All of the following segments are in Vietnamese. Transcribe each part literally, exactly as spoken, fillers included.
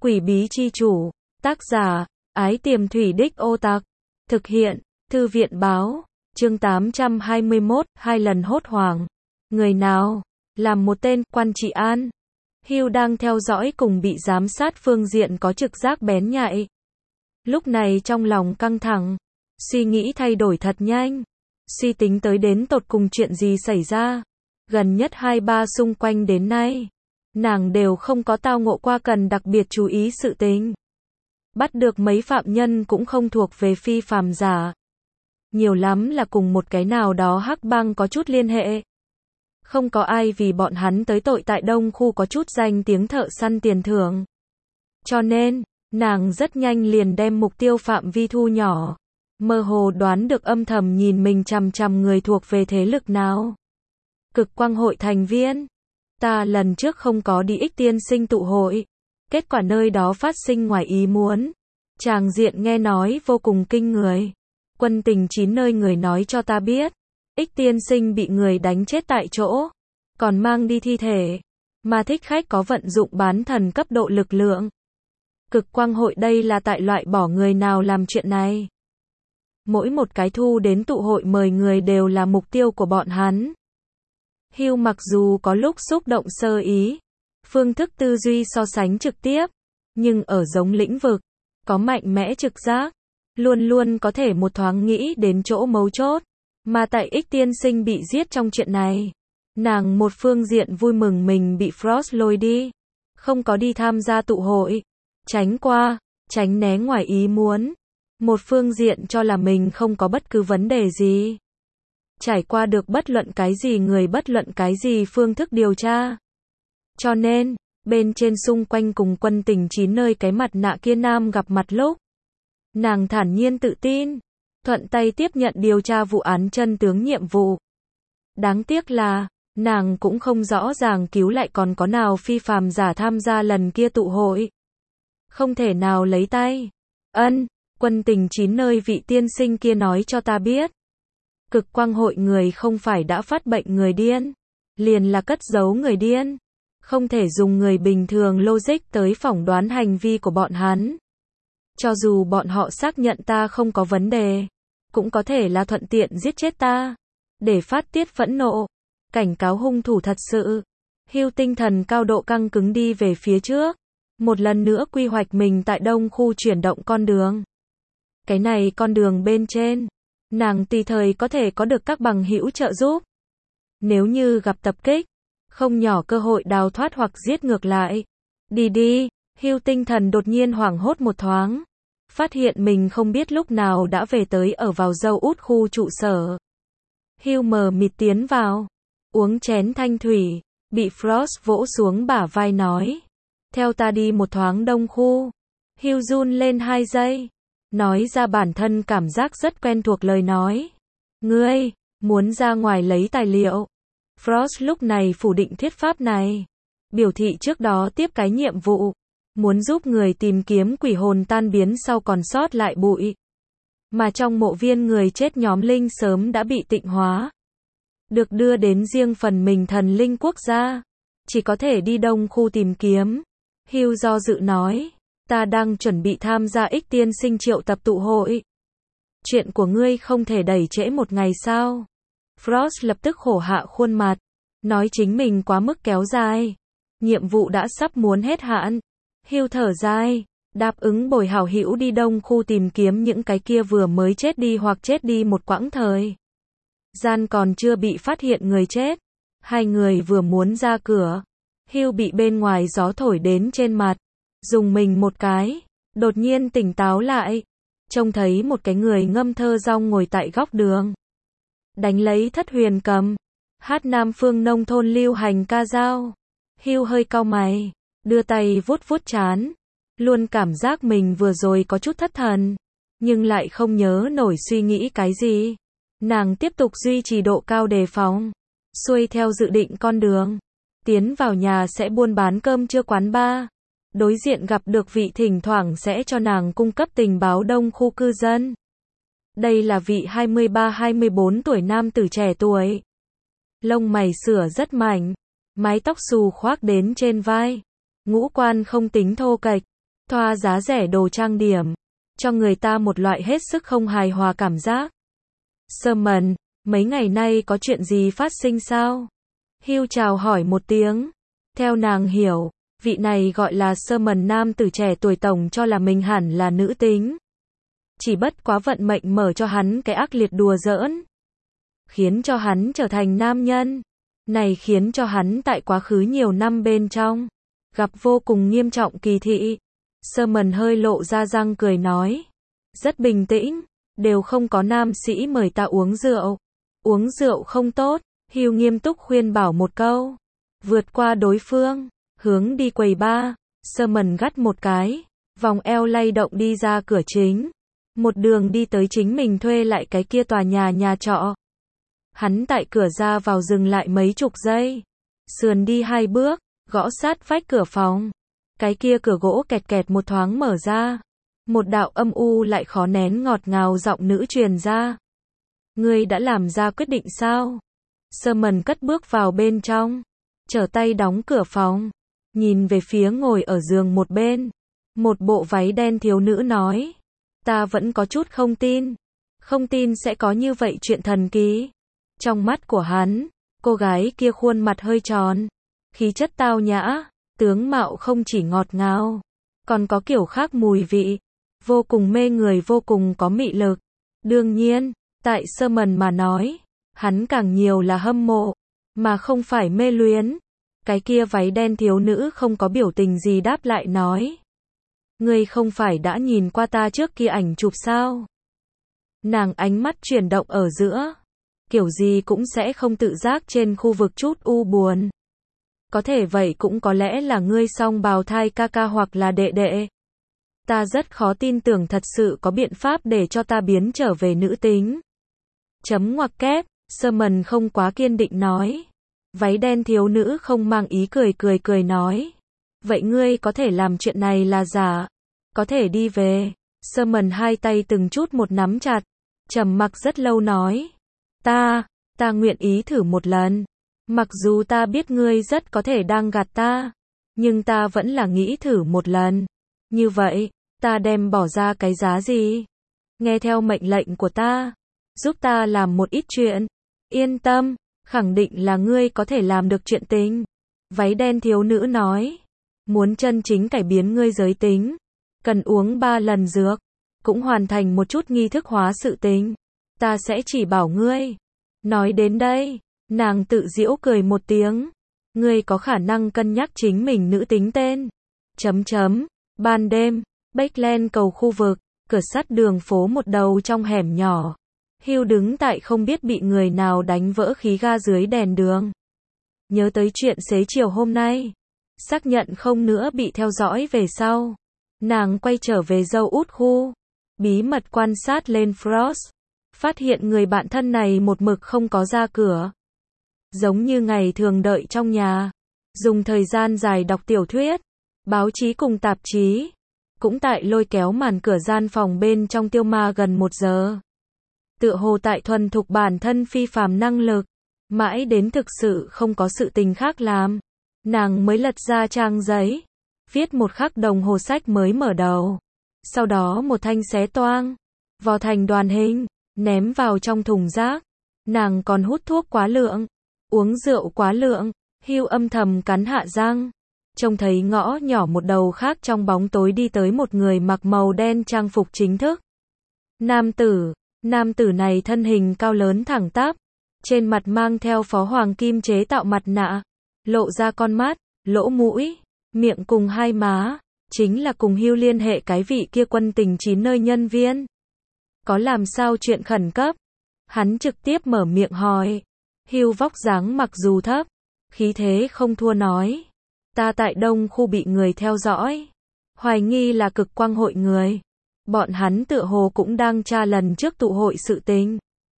Quỷ bí chi chủ, tác giả, Ái Tiềm Thủy Đích Ô Tặc, thực hiện, Thư viện báo, chương tám trăm hai mươi mốt, hai lần hốt hoảng. Người nào? Làm một tên, quan trị an. Hugh đang theo dõi cùng bị giám sát phương diện có trực giác bén nhạy. Lúc này trong lòng căng thẳng, suy nghĩ thay đổi thật nhanh. Suy tính tới đến tột cùng chuyện gì xảy ra. Gần nhất hai ba xung quanh đến nay, nàng đều không có tao ngộ qua cần đặc biệt chú ý sự tình. Bắt được mấy phạm nhân cũng không thuộc về phi phàm giả. Nhiều lắm là cùng một cái nào đó hắc bang có chút liên hệ. Không có ai vì bọn hắn tới tội tại Đông khu có chút danh tiếng thợ săn tiền thưởng. Cho nên, nàng rất nhanh liền đem mục tiêu phạm vi thu nhỏ. Mơ hồ đoán được âm thầm nhìn mình chằm chằm người thuộc về thế lực nào. Cực quang hội thành viên. Ta lần trước không có đi Ích tiên sinh tụ hội. Kết quả nơi đó phát sinh ngoài ý muốn. Tràng diện nghe nói vô cùng kinh người. Quân tình chín nơi người nói cho ta biết. Ích tiên sinh bị người đánh chết tại chỗ. Còn mang đi thi thể. Mà thích khách có vận dụng bán thần cấp độ lực lượng. Cực quang hội đây là tại loại bỏ người nào làm chuyện này. Mỗi một cái thu đến tụ hội mời người đều là mục tiêu của bọn hắn. Hugh mặc dù có lúc xúc động sơ ý, phương thức tư duy so sánh trực tiếp, nhưng ở giống lĩnh vực, có mạnh mẽ trực giác, luôn luôn có thể một thoáng nghĩ đến chỗ mấu chốt. Mà tại Ích tiên sinh bị giết trong chuyện này, nàng một phương diện vui mừng mình bị Frost lôi đi, không có đi tham gia tụ hội, tránh qua, tránh né ngoài ý muốn. Một phương diện cho là mình không có bất cứ vấn đề gì. Trải qua được bất luận cái gì người bất luận cái gì phương thức điều tra. Cho nên, bên trên xung quanh cùng quân tình chín nơi cái mặt nạ kia nam gặp mặt lúc. Nàng thản nhiên tự tin, thuận tay tiếp nhận điều tra vụ án chân tướng nhiệm vụ. Đáng tiếc là, nàng cũng không rõ ràng cứu lại còn có nào phi phàm giả tham gia lần kia tụ hội. Không thể nào lấy tay. Ân, quân tình chín nơi vị tiên sinh kia nói cho ta biết. Cực quang hội người không phải đã phát bệnh người điên, liền là cất giấu người điên. Không thể dùng người bình thường logic tới phỏng đoán hành vi của bọn hắn. Cho dù bọn họ xác nhận ta không có vấn đề, cũng có thể là thuận tiện giết chết ta, để phát tiết phẫn nộ, cảnh cáo hung thủ thật sự. Hugh tinh thần cao độ căng cứng đi về phía trước, một lần nữa quy hoạch mình tại Đông khu chuyển động con đường. Cái này con đường bên trên, nàng tùy thời có thể có được các bằng hữu trợ giúp. Nếu như gặp tập kích, không nhỏ cơ hội đào thoát hoặc giết ngược lại. Đi đi, Hugh tinh thần đột nhiên hoảng hốt một thoáng. Phát hiện mình không biết lúc nào đã về tới ở vào dâu út khu trụ sở. Hugh mờ mịt tiến vào, uống chén thanh thủy, bị Frost vỗ xuống bả vai nói. Theo ta đi một thoáng Đông khu. Hugh run lên hai giây. Nói ra bản thân cảm giác rất quen thuộc lời nói. Ngươi, muốn ra ngoài lấy tài liệu. Frost lúc này phủ định thuyết pháp này. Biểu thị trước đó tiếp cái nhiệm vụ. Muốn giúp người tìm kiếm quỷ hồn tan biến sau còn sót lại bụi. Mà trong mộ viên người chết nhóm linh sớm đã bị tịnh hóa. Được đưa đến riêng phần mình thần linh quốc gia. Chỉ có thể đi Đông khu tìm kiếm. Hugh do dự nói. Ta đang chuẩn bị tham gia Ích tiên sinh triệu tập tụ hội. Chuyện của ngươi không thể đẩy trễ một ngày sao? Frost lập tức khổ hạ khuôn mặt. Nói chính mình quá mức kéo dài. Nhiệm vụ đã sắp muốn hết hạn. Hugh thở dài. Đáp ứng bồi hảo hữu đi Đông khu tìm kiếm những cái kia vừa mới chết đi hoặc chết đi một quãng thời gian còn chưa bị phát hiện người chết. Hai người vừa muốn ra cửa. Hugh bị bên ngoài gió thổi đến trên mặt. Dùng mình một cái, đột nhiên tỉnh táo lại, trông thấy một cái người ngâm thơ rong ngồi tại góc đường. Đánh lấy thất huyền cầm, hát Nam phương nông thôn lưu hành ca dao. Hugh hơi cau mày, đưa tay vuốt vuốt trán, luôn cảm giác mình vừa rồi có chút thất thần, nhưng lại không nhớ nổi suy nghĩ cái gì. Nàng tiếp tục duy trì độ cao đề phòng, xuôi theo dự định con đường, tiến vào nhà sẽ buôn bán cơm trưa quán bar. Đối diện gặp được vị thỉnh thoảng sẽ cho nàng cung cấp tình báo Đông khu cư dân. Đây là vị hai mươi ba hai mươi bốn tuổi nam tử trẻ tuổi. Lông mày sửa rất mảnh, mái tóc xù khoác đến trên vai. Ngũ quan không tính thô kệch, thoa giá rẻ đồ trang điểm, cho người ta một loại hết sức không hài hòa cảm giác. Sherman, mấy ngày nay có chuyện gì phát sinh sao? Hugh chào hỏi một tiếng. Theo nàng hiểu, vị này gọi là Sherman nam tử trẻ tuổi tổng cho là mình hẳn là nữ tính. Chỉ bất quá vận mệnh mở cho hắn cái ác liệt đùa giỡn, khiến cho hắn trở thành nam nhân. Này khiến cho hắn tại quá khứ nhiều năm bên trong, gặp vô cùng nghiêm trọng kỳ thị. Sherman hơi lộ ra răng cười nói. Rất bình tĩnh, đều không có nam sĩ mời ta uống rượu. Uống rượu không tốt, Hugh nghiêm túc khuyên bảo một câu. Vượt qua đối phương, hướng đi quầy bar, Sherman gắt một cái, vòng eo lay động đi ra cửa chính. Một đường đi tới chính mình thuê lại cái kia tòa nhà nhà trọ. Hắn tại cửa ra vào dừng lại mấy chục giây. Sườn đi hai bước, gõ sát vách cửa phòng. Cái kia cửa gỗ kẹt kẹt một thoáng mở ra. Một đạo âm u lại khó nén ngọt ngào giọng nữ truyền ra. Ngươi đã làm ra quyết định sao? Sherman cất bước vào bên trong, trở tay đóng cửa phòng, nhìn về phía ngồi ở giường một bên. Một bộ váy đen thiếu nữ nói. Ta vẫn có chút không tin. Không tin sẽ có như vậy chuyện thần kỳ. Trong mắt của hắn, cô gái kia khuôn mặt hơi tròn, khí chất tao nhã, tướng mạo không chỉ ngọt ngào, còn có kiểu khác mùi vị, vô cùng mê người, vô cùng có mị lực. Đương nhiên, tại Sherman mà nói, hắn càng nhiều là hâm mộ, mà không phải mê luyến. Cái kia váy đen thiếu nữ không có biểu tình gì đáp lại nói. Ngươi không phải đã nhìn qua ta trước kia ảnh chụp sao? Nàng ánh mắt chuyển động ở giữa. Kiểu gì cũng sẽ không tự giác trên khu vực chút u buồn. Có thể vậy cũng có lẽ là ngươi song bào thai ca ca hoặc là đệ đệ. Ta rất khó tin tưởng thật sự có biện pháp để cho ta biến trở về nữ tính. Chấm ngoặc kép, Sherman không quá kiên định nói. Váy đen thiếu nữ không mang ý cười cười cười nói. Vậy ngươi có thể làm chuyện này là giả. Có thể đi về. Sherman hai tay từng chút một nắm chặt. Trầm mặc rất lâu nói. Ta, ta nguyện ý thử một lần. Mặc dù ta biết ngươi rất có thể đang gạt ta. Nhưng ta vẫn là nghĩ thử một lần. Như vậy, ta đem bỏ ra cái giá gì? Nghe theo mệnh lệnh của ta. Giúp ta làm một ít chuyện. Yên tâm, khẳng định là ngươi có thể làm được chuyện tình. Váy đen thiếu nữ nói. Muốn chân chính cải biến ngươi giới tính. Cần uống ba lần dược. Cũng hoàn thành một chút nghi thức hóa sự tình. Ta sẽ chỉ bảo ngươi. Nói đến đây, nàng tự giễu cười một tiếng. Ngươi có khả năng cân nhắc chính mình nữ tính tên. Chấm chấm. Ban đêm, Backland cầu khu vực, cửa sắt đường phố một đầu trong hẻm nhỏ. Hugh đứng tại không biết bị người nào đánh vỡ khí ga dưới đèn đường. Nhớ tới chuyện xế chiều hôm nay. Xác nhận không nữa bị theo dõi về sau. Nàng quay trở về dâu út khu. Bí mật quan sát lên Frost. Phát hiện người bạn thân này một mực không có ra cửa. Giống như ngày thường đợi trong nhà. Dùng thời gian dài đọc tiểu thuyết, báo chí cùng tạp chí. Cũng tại lôi kéo màn cửa gian phòng bên trong tiêu ma gần một giờ. Tựa hồ tại thuần thục bản thân phi phàm năng lực. Mãi đến thực sự không có sự tình khác làm. Nàng mới lật ra trang giấy. Viết một khắc đồng hồ sách mới mở đầu. Sau đó một thanh xé toang. Vò thành đoàn hình. Ném vào trong thùng rác. Nàng còn hút thuốc quá lượng. Uống rượu quá lượng. Hugh âm thầm cắn hạ răng. Trông thấy ngõ nhỏ một đầu khác trong bóng tối đi tới một người mặc màu đen trang phục chính thức. Nam tử. Nam tử này thân hình cao lớn thẳng tắp. Trên mặt mang theo phó hoàng kim chế tạo mặt nạ. Lộ ra con mắt, lỗ mũi, miệng cùng hai má. Chính là cùng Hugh liên hệ cái vị kia quân tình chín nơi nhân viên. Có làm sao chuyện khẩn cấp? Hắn trực tiếp mở miệng hỏi. Hugh vóc dáng mặc dù thấp, khí thế không thua nói. Ta tại đông khu bị người theo dõi. Hoài nghi là cực quang hội người. Bọn hắn tựa hồ cũng đang tra lần trước tụ hội sự tình.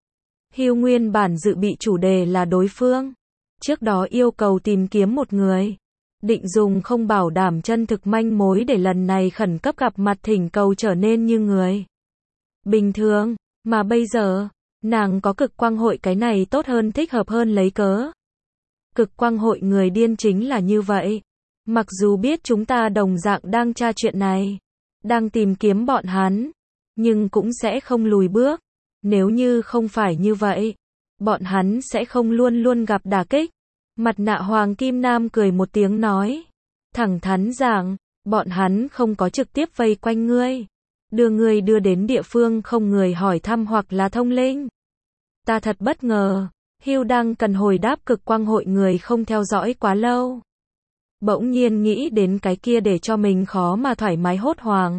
Hugh nguyên bản dự bị chủ đề là đối phương. Trước đó yêu cầu tìm kiếm một người. Định dùng không bảo đảm chân thực manh mối để lần này khẩn cấp gặp mặt thỉnh cầu trở nên như người bình thường. Mà bây giờ, nàng có cực quang hội cái này tốt hơn thích hợp hơn lấy cớ. Cực quang hội người điên chính là như vậy. Mặc dù biết chúng ta đồng dạng đang tra chuyện này. đang tìm kiếm bọn hắn, nhưng cũng sẽ không lùi bước. Nếu như không phải như vậy, bọn hắn sẽ không luôn luôn gặp đả kích. Mặt nạ Hoàng Kim Nam cười một tiếng nói, thẳng thắn rằng, bọn hắn không có trực tiếp vây quanh ngươi, đưa ngươi đưa đến địa phương không người hỏi thăm hoặc là thông linh. Ta thật bất ngờ, Hugh đang cần hồi đáp cực quang hội người không theo dõi quá lâu. Bỗng nhiên nghĩ đến cái kia để cho mình khó mà thoải mái hốt hoảng.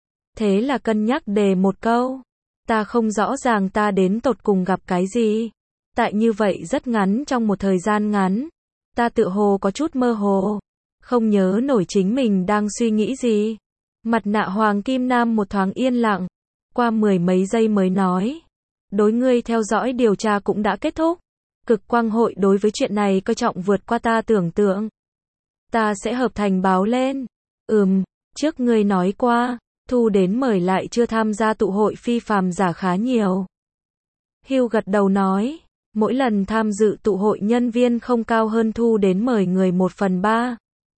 Thế là cân nhắc đề một câu, ta không rõ ràng ta đến tột cùng gặp cái gì. Tại như vậy rất ngắn trong một thời gian ngắn, ta tự hồ có chút mơ hồ, không nhớ nổi chính mình đang suy nghĩ gì. Mặt nạ Hoàng Kim Nam một thoáng yên lặng, qua mười mấy giây mới nói, đối ngươi theo dõi điều tra cũng đã kết thúc. Cực quang hội đối với chuyện này coi trọng vượt qua ta tưởng tượng. Ta sẽ hợp thành báo lên. Ừm, trước ngươi nói qua, thu đến mời lại chưa tham gia tụ hội phi phàm giả khá nhiều. Hugh gật đầu nói, mỗi lần tham dự tụ hội nhân viên không cao hơn thu đến mời người một phần ba.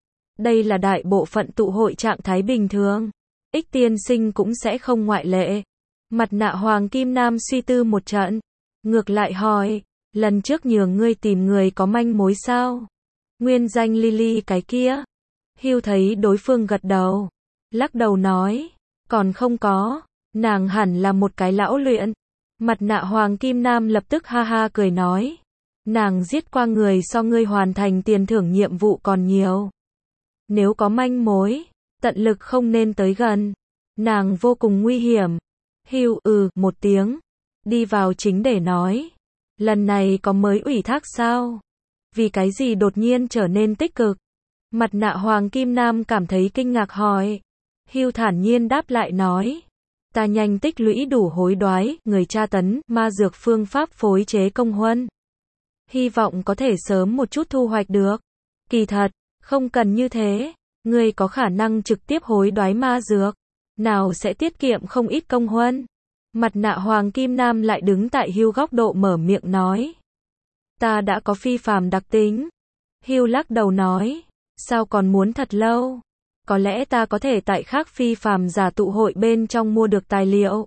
Đây là đại bộ phận tụ hội trạng thái bình thường. Ích tiên sinh cũng sẽ không ngoại lệ. Mặt nạ Hoàng Kim Nam suy tư một trận, ngược lại hỏi, lần trước nhường ngươi tìm người có manh mối sao? Nguyên danh Lily cái kia. Hugh thấy đối phương gật đầu, lắc đầu nói, còn không có, nàng hẳn là một cái lão luyện. Mặt nạ Hoàng Kim Nam lập tức ha ha cười nói, nàng giết qua người so ngươi hoàn thành tiền thưởng nhiệm vụ còn nhiều. Nếu có manh mối, tận lực không nên tới gần, nàng vô cùng nguy hiểm. Hugh ừ một tiếng, đi vào chính để nói, lần này có mới ủy thác sao? Vì cái gì đột nhiên trở nên tích cực? Mặt nạ Hoàng Kim Nam cảm thấy kinh ngạc hỏi. Hugh thản nhiên đáp lại nói, ta nhanh tích lũy đủ hối đoái, người tra tấn, ma dược phương pháp phối chế công huân. Hy vọng có thể sớm một chút thu hoạch được. Kỳ thật, không cần như thế, ngươi có khả năng trực tiếp hối đoái ma dược, nào sẽ tiết kiệm không ít công huân. Mặt nạ Hoàng Kim Nam lại đứng tại Hugh góc độ mở miệng nói, ta đã có phi phàm đặc tính. Hugh lắc đầu nói, sao còn muốn thật lâu? Có lẽ ta có thể tại khác phi phàm giả tụ hội bên trong mua được tài liệu.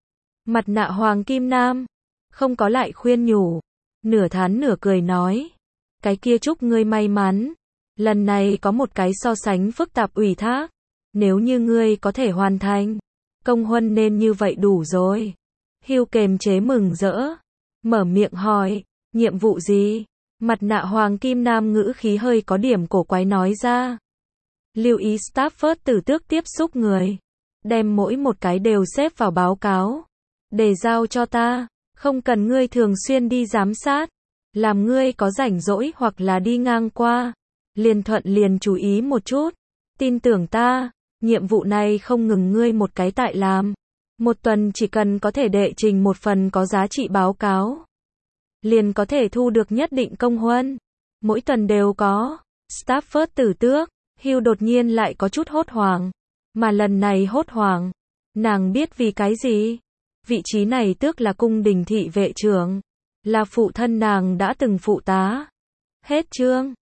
Mặt nạ Hoàng Kim Nam không có lại khuyên nhủ, nửa thán nửa cười nói, cái kia chúc ngươi may mắn. Lần này có một cái so sánh phức tạp ủy thác, nếu như ngươi có thể hoàn thành, công huân nên như vậy đủ rồi. Hugh kềm chế mừng rỡ, mở miệng hỏi, nhiệm vụ gì? Mặt nạ Hoàng Kim Nam ngữ khí hơi có điểm cổ quái nói ra, lưu ý Stafford tử tước tiếp xúc người, đem mỗi một cái đều xếp vào báo cáo, để giao cho ta, không cần ngươi thường xuyên đi giám sát, làm ngươi có rảnh rỗi hoặc là đi ngang qua, liền thuận liền chú ý một chút, tin tưởng ta, nhiệm vụ này không ngừng ngươi một cái tại làm, một tuần chỉ cần có thể đệ trình một phần có giá trị báo cáo, liền có thể thu được nhất định công huân, mỗi tuần đều có. Stafford tử tước, Hugh đột nhiên lại có chút hốt hoảng, mà lần này hốt hoảng, nàng biết vì cái gì? Vị trí này tước là cung đình thị vệ trưởng, là phụ thân nàng đã từng phụ tá. Hết chương.